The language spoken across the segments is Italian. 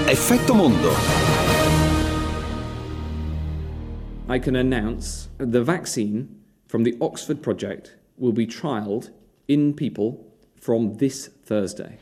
Effetto Mondo. I can announce the vaccine from the Oxford project will be trialed in people from this Thursday.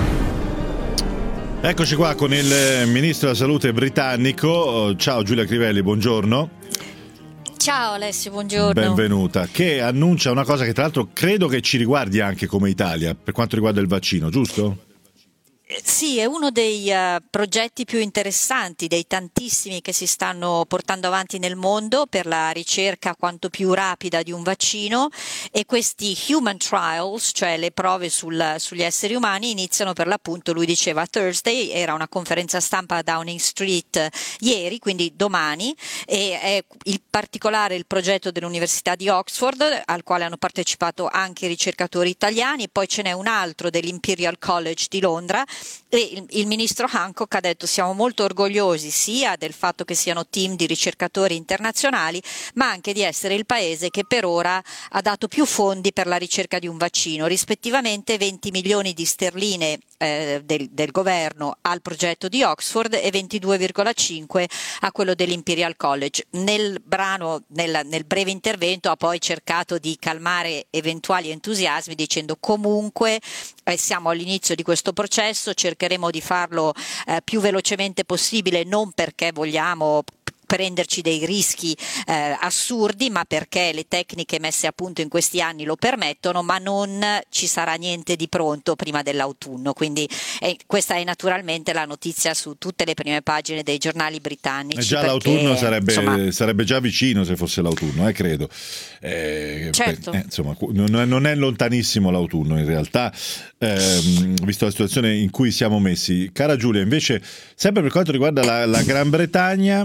Eccoci qua con il ministro della salute britannico. Ciao Giulia Crivelli, buongiorno. Ciao Alessio, buongiorno. Benvenuta. Che annuncia una cosa che tra l'altro credo che ci riguardi anche come Italia, per quanto riguarda il vaccino, giusto? Sì, è uno dei progetti più interessanti, dei tantissimi che si stanno portando avanti nel mondo per la ricerca quanto più rapida di un vaccino, e questi human trials, cioè le prove sugli esseri umani, iniziano per l'appunto, lui diceva Thursday, era una conferenza stampa a Downing Street ieri, quindi domani, e è in particolare il progetto dell'Università di Oxford, al quale hanno partecipato anche ricercatori italiani, poi ce n'è un altro dell'Imperial College di Londra. E il ministro Hancock ha detto: siamo molto orgogliosi sia del fatto che siano team di ricercatori internazionali, ma anche di essere il paese che per ora ha dato più fondi per la ricerca di un vaccino, rispettivamente 20 milioni di sterline del governo al progetto di Oxford e 22,5 a quello dell'Imperial College. Nel breve intervento ha poi cercato di calmare eventuali entusiasmi dicendo: comunque siamo all'inizio di questo processo, cercheremo di farlo più velocemente possibile, non perché vogliamo prenderci dei rischi assurdi, ma perché le tecniche messe a punto in questi anni lo permettono, ma non ci sarà niente di pronto prima dell'autunno. Quindi questa è naturalmente la notizia su tutte le prime pagine dei giornali britannici. Già perché, l'autunno insomma, sarebbe già vicino se fosse l'autunno, credo. Certo. Insomma, non è lontanissimo l'autunno in realtà, visto la situazione in cui siamo messi. Cara Giulia, invece, sempre per quanto riguarda la Gran Bretagna,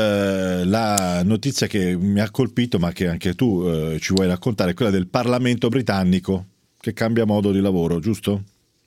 la notizia che mi ha colpito, ma che anche tu ci vuoi raccontare, è quella del Parlamento britannico che cambia modo di lavoro, giusto?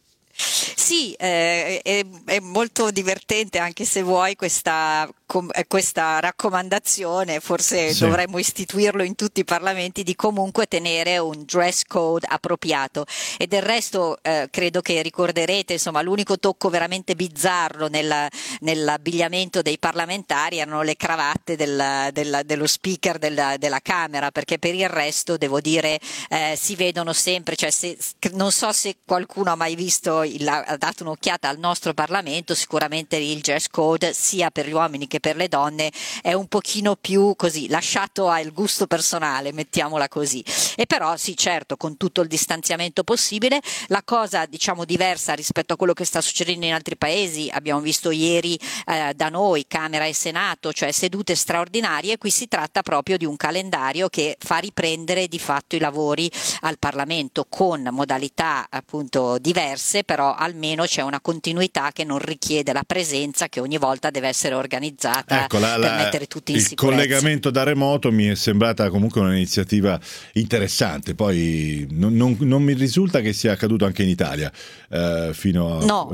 Sì, è molto divertente, anche se vuoi, questa raccomandazione, forse Sì. dovremmo istituirlo in tutti i parlamenti, di comunque tenere un dress code appropriato. E del resto credo che ricorderete, insomma, l'unico tocco veramente bizzarro nell'abbigliamento dei parlamentari erano le cravatte dello speaker della Camera, perché per il resto devo dire si vedono sempre, cioè non so se qualcuno ha mai visto ha dato un'occhiata al nostro Parlamento, sicuramente il dress code sia per gli uomini che per le donne è un pochino più così lasciato al gusto personale, mettiamola così. E però sì, certo, con tutto il distanziamento possibile. La cosa, diciamo, diversa rispetto a quello che sta succedendo in altri paesi, abbiamo visto ieri da noi Camera e Senato, cioè sedute straordinarie. Qui si tratta proprio di un calendario che fa riprendere di fatto i lavori al Parlamento con modalità appunto diverse, però almeno c'è una continuità che non richiede la presenza che ogni volta deve essere organizzata, ecco, per mettere tutti in il sicurezza. Il collegamento da remoto mi è sembrata comunque un'iniziativa interessante, poi non mi risulta che sia accaduto anche in Italia fino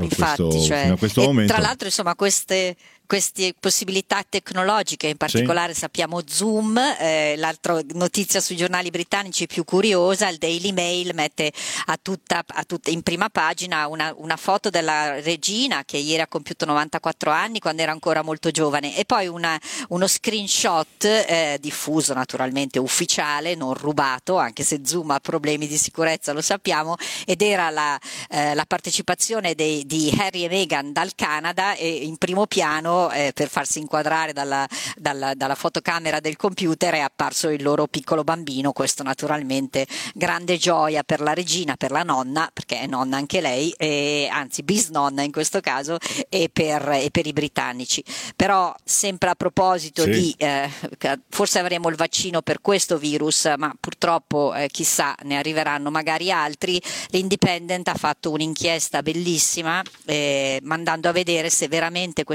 a questo momento. Tra l'altro, insomma, queste possibilità tecnologiche, in particolare sì, sappiamo Zoom, l'altra notizia sui giornali britannici più curiosa, il Daily Mail mette a tutta in prima pagina una foto della regina che ieri ha compiuto 94 anni, quando era ancora molto giovane, e poi uno screenshot diffuso, naturalmente ufficiale, non rubato, anche se Zoom ha problemi di sicurezza, lo sappiamo, ed era la partecipazione di Harry e Meghan dal Canada, e in primo piano, per farsi inquadrare dalla fotocamera del computer, è apparso il loro piccolo bambino. Questo naturalmente grande gioia per la regina, per la nonna, perché è nonna anche lei, anzi bisnonna in questo caso, e per i britannici. Però sempre a proposito sì, forse avremo il vaccino per questo virus, ma purtroppo chissà, ne arriveranno magari altri. L'Independent ha fatto un'inchiesta bellissima mandando a vedere se veramente questi wet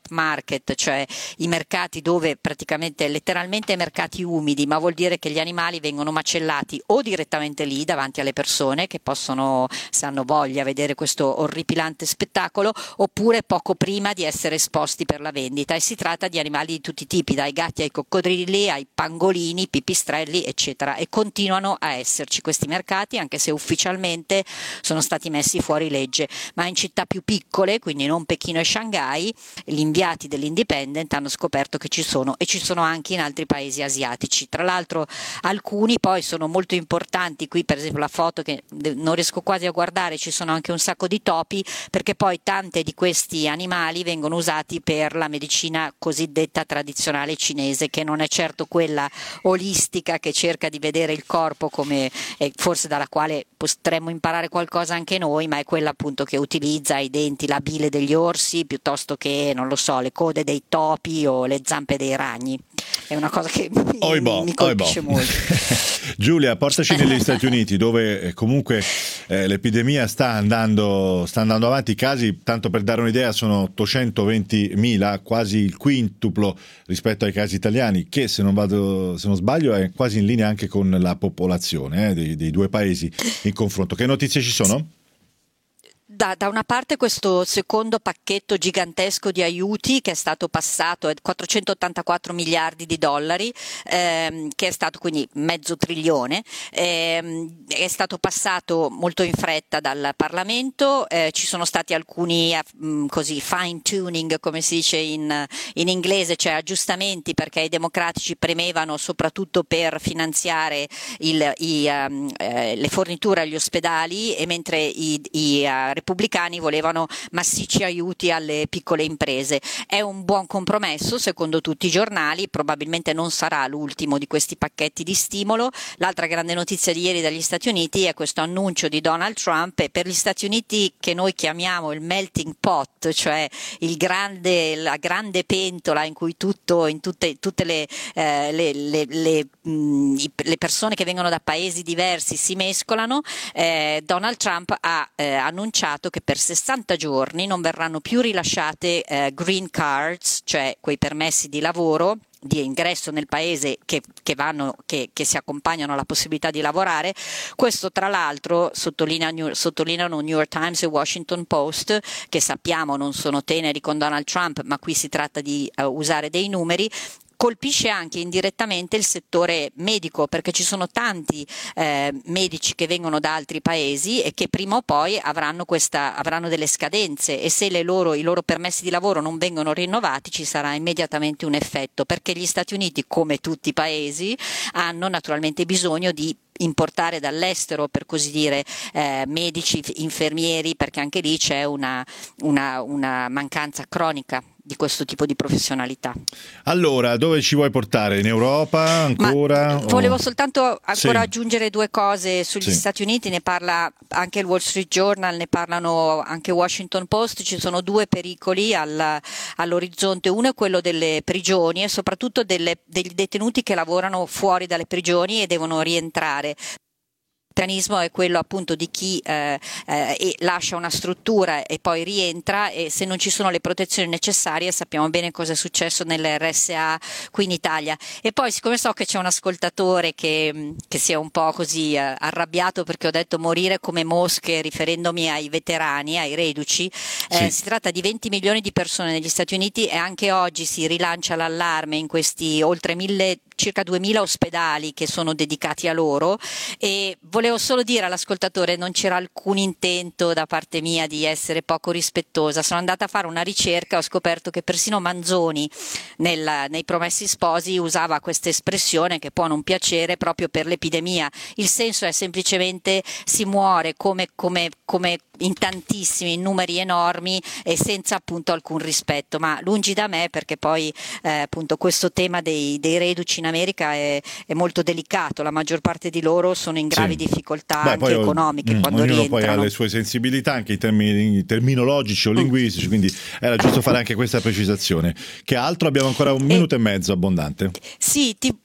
wet market, cioè i mercati dove praticamente letteralmente mercati umidi, ma vuol dire che gli animali vengono macellati o direttamente lì davanti alle persone che possono, se hanno voglia, vedere questo orripilante spettacolo, oppure poco prima di essere esposti per la vendita, e si tratta di animali di tutti i tipi, dai gatti ai coccodrilli ai pangolini, pipistrelli eccetera, e continuano a esserci questi mercati anche se ufficialmente sono stati messi fuori legge, ma in città più piccole, quindi non Pechino e Shanghai, gli inviati dell'Independent hanno scoperto che ci sono, e ci sono anche in altri paesi asiatici. Tra l'altro alcuni poi sono molto importanti, qui per esempio la foto che non riesco quasi a guardare, ci sono anche un sacco di topi, perché poi tante di questi animali vengono usati per la medicina cosiddetta tradizionale cinese, che non è certo quella olistica che cerca di vedere il corpo come forse dalla quale potremmo imparare qualcosa anche noi, ma è quella appunto che utilizza i denti, la bile degli orsi piuttosto che, non lo so, le code dei topi o le zampe dei ragni. È una cosa che mi colpisce molto. Giulia, portaci negli Stati Uniti, dove comunque l'epidemia sta andando avanti. I casi, tanto per dare un'idea, sono 820.000, quasi il quintuplo rispetto ai casi italiani, che se non sbaglio è quasi in linea anche con la popolazione dei due paesi in confronto. Che notizie ci sono? Da una parte questo secondo pacchetto gigantesco di aiuti che è stato passato, è 484 miliardi di dollari, che è stato quindi mezzo trilione, è stato passato molto in fretta dal Parlamento, ci sono stati alcuni così fine tuning, come si dice in inglese, cioè aggiustamenti, perché i democratici premevano soprattutto per finanziare le forniture agli ospedali, e mentre i repubblicani volevano massicci aiuti alle piccole imprese. È un buon compromesso secondo tutti i giornali, probabilmente non sarà l'ultimo di questi pacchetti di stimolo. L'altra grande notizia di ieri dagli Stati Uniti è questo annuncio di Donald Trump, e per gli Stati Uniti, che noi chiamiamo il melting pot, cioè la grande pentola in cui tutte le persone che vengono da paesi diversi si mescolano, Donald Trump ha annunciato che per 60 giorni non verranno più rilasciate green cards, cioè quei permessi di lavoro di ingresso nel paese che si accompagnano alla possibilità di lavorare. Questo tra l'altro sottolineano New York Times e Washington Post, che sappiamo non sono teneri con Donald Trump, ma qui si tratta di usare dei numeri. Colpisce anche indirettamente il settore medico, perché ci sono tanti medici che vengono da altri paesi e che prima o poi avranno delle scadenze, e se i loro permessi di lavoro non vengono rinnovati ci sarà immediatamente un effetto, perché gli Stati Uniti, come tutti i paesi, hanno naturalmente bisogno di importare dall'estero, per così dire, medici, infermieri, perché anche lì c'è una mancanza cronica di questo tipo di professionalità. Allora, dove ci vuoi portare? In Europa ancora? Volevo soltanto aggiungere due cose sugli Stati Uniti, ne parla anche il Wall Street Journal, ne parlano anche Washington Post. Ci sono due pericoli all'orizzonte, uno è quello delle prigioni e soprattutto degli detenuti che lavorano fuori dalle prigioni e devono rientrare. Il meccanismo è quello appunto di chi lascia una struttura e poi rientra, e se non ci sono le protezioni necessarie sappiamo bene cosa è successo nell'RSA qui in Italia. E poi, siccome so che c'è un ascoltatore che si è un po' così arrabbiato perché ho detto morire come mosche riferendomi ai veterani, ai reduci, si tratta di 20 milioni di persone negli Stati Uniti, e anche oggi si rilancia l'allarme in questi oltre circa 2000 ospedali che sono dedicati a loro. E volevo solo dire all'ascoltatore, non c'era alcun intento da parte mia di essere poco rispettosa. Sono andata a fare una ricerca e ho scoperto che persino Manzoni nei Promessi Sposi usava questa espressione, che può non piacere, proprio per l'epidemia. Il senso è semplicemente si muore come in tantissimi, in numeri enormi, e senza appunto alcun rispetto, ma lungi da me, perché poi appunto questo tema dei reduci in America è molto delicato. La maggior parte di loro sono in gravi difficoltà anche economiche quando ognuno rientrano. poi ha le sue sensibilità anche in termini terminologici o linguistici, quindi era giusto fare anche questa precisazione. Che altro? Abbiamo ancora un minuto e mezzo abbondante. Sì, ti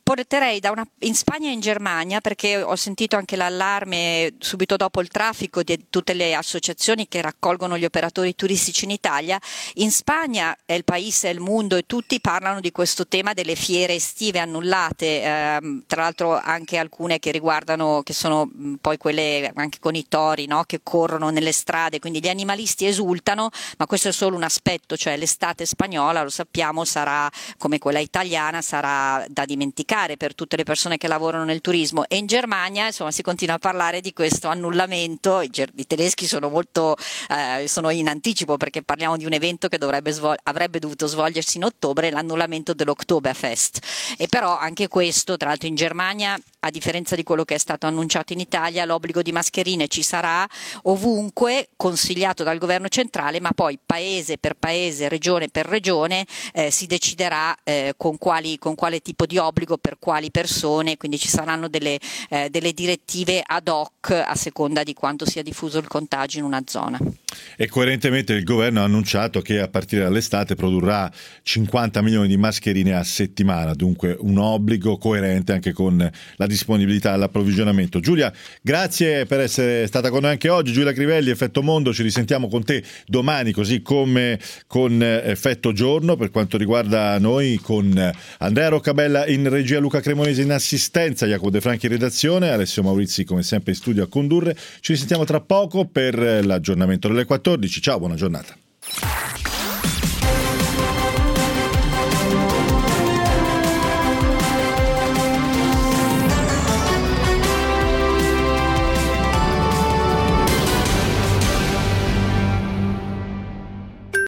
porterei in Spagna e in Germania, perché ho sentito anche l'allarme subito dopo il traffico di tutte le associazioni che raccolgono gli operatori turistici in Italia. In Spagna è il paese, è il mondo e tutti parlano di questo tema delle fiere estive annullate, tra l'altro anche alcune che riguardano, che sono poi quelle anche con i tori, no? Che corrono nelle strade, quindi gli animalisti esultano, ma questo è solo un aspetto, cioè l'estate spagnola, lo sappiamo, sarà come quella italiana, sarà da dimenticare per tutte le persone che lavorano nel turismo. E in Germania insomma si continua a parlare di questo annullamento. I tedeschi sono molto sono in anticipo, perché parliamo di un evento che avrebbe dovuto svolgersi in ottobre, l'annullamento dell'Oktoberfest. E però anche questo, tra l'altro in Germania, a differenza di quello che è stato annunciato in Italia, l'obbligo di mascherine ci sarà ovunque, consigliato dal governo centrale, ma poi paese per paese, regione per regione si deciderà con quale tipo di obbligo, per quali persone, quindi ci saranno delle direttive ad hoc a seconda di quanto sia diffuso il contagio in una zona. E coerentemente il governo ha annunciato che a partire dall'estate produrrà 50 milioni di mascherine a settimana, dunque un obbligo coerente anche con la disponibilità all'approvvigionamento. Giulia, grazie per essere stata con noi anche oggi. Giulia Crivelli, Effetto Mondo, ci risentiamo con te domani, così come con Effetto Giorno per quanto riguarda noi, con Andrea Roccabella in regia, Luca Cremonese in assistenza, Jacopo De Franchi in redazione, Alessio Maurizi come sempre in studio a condurre. Ci risentiamo tra poco per l'aggiornamento delle 14. Ciao, buona giornata.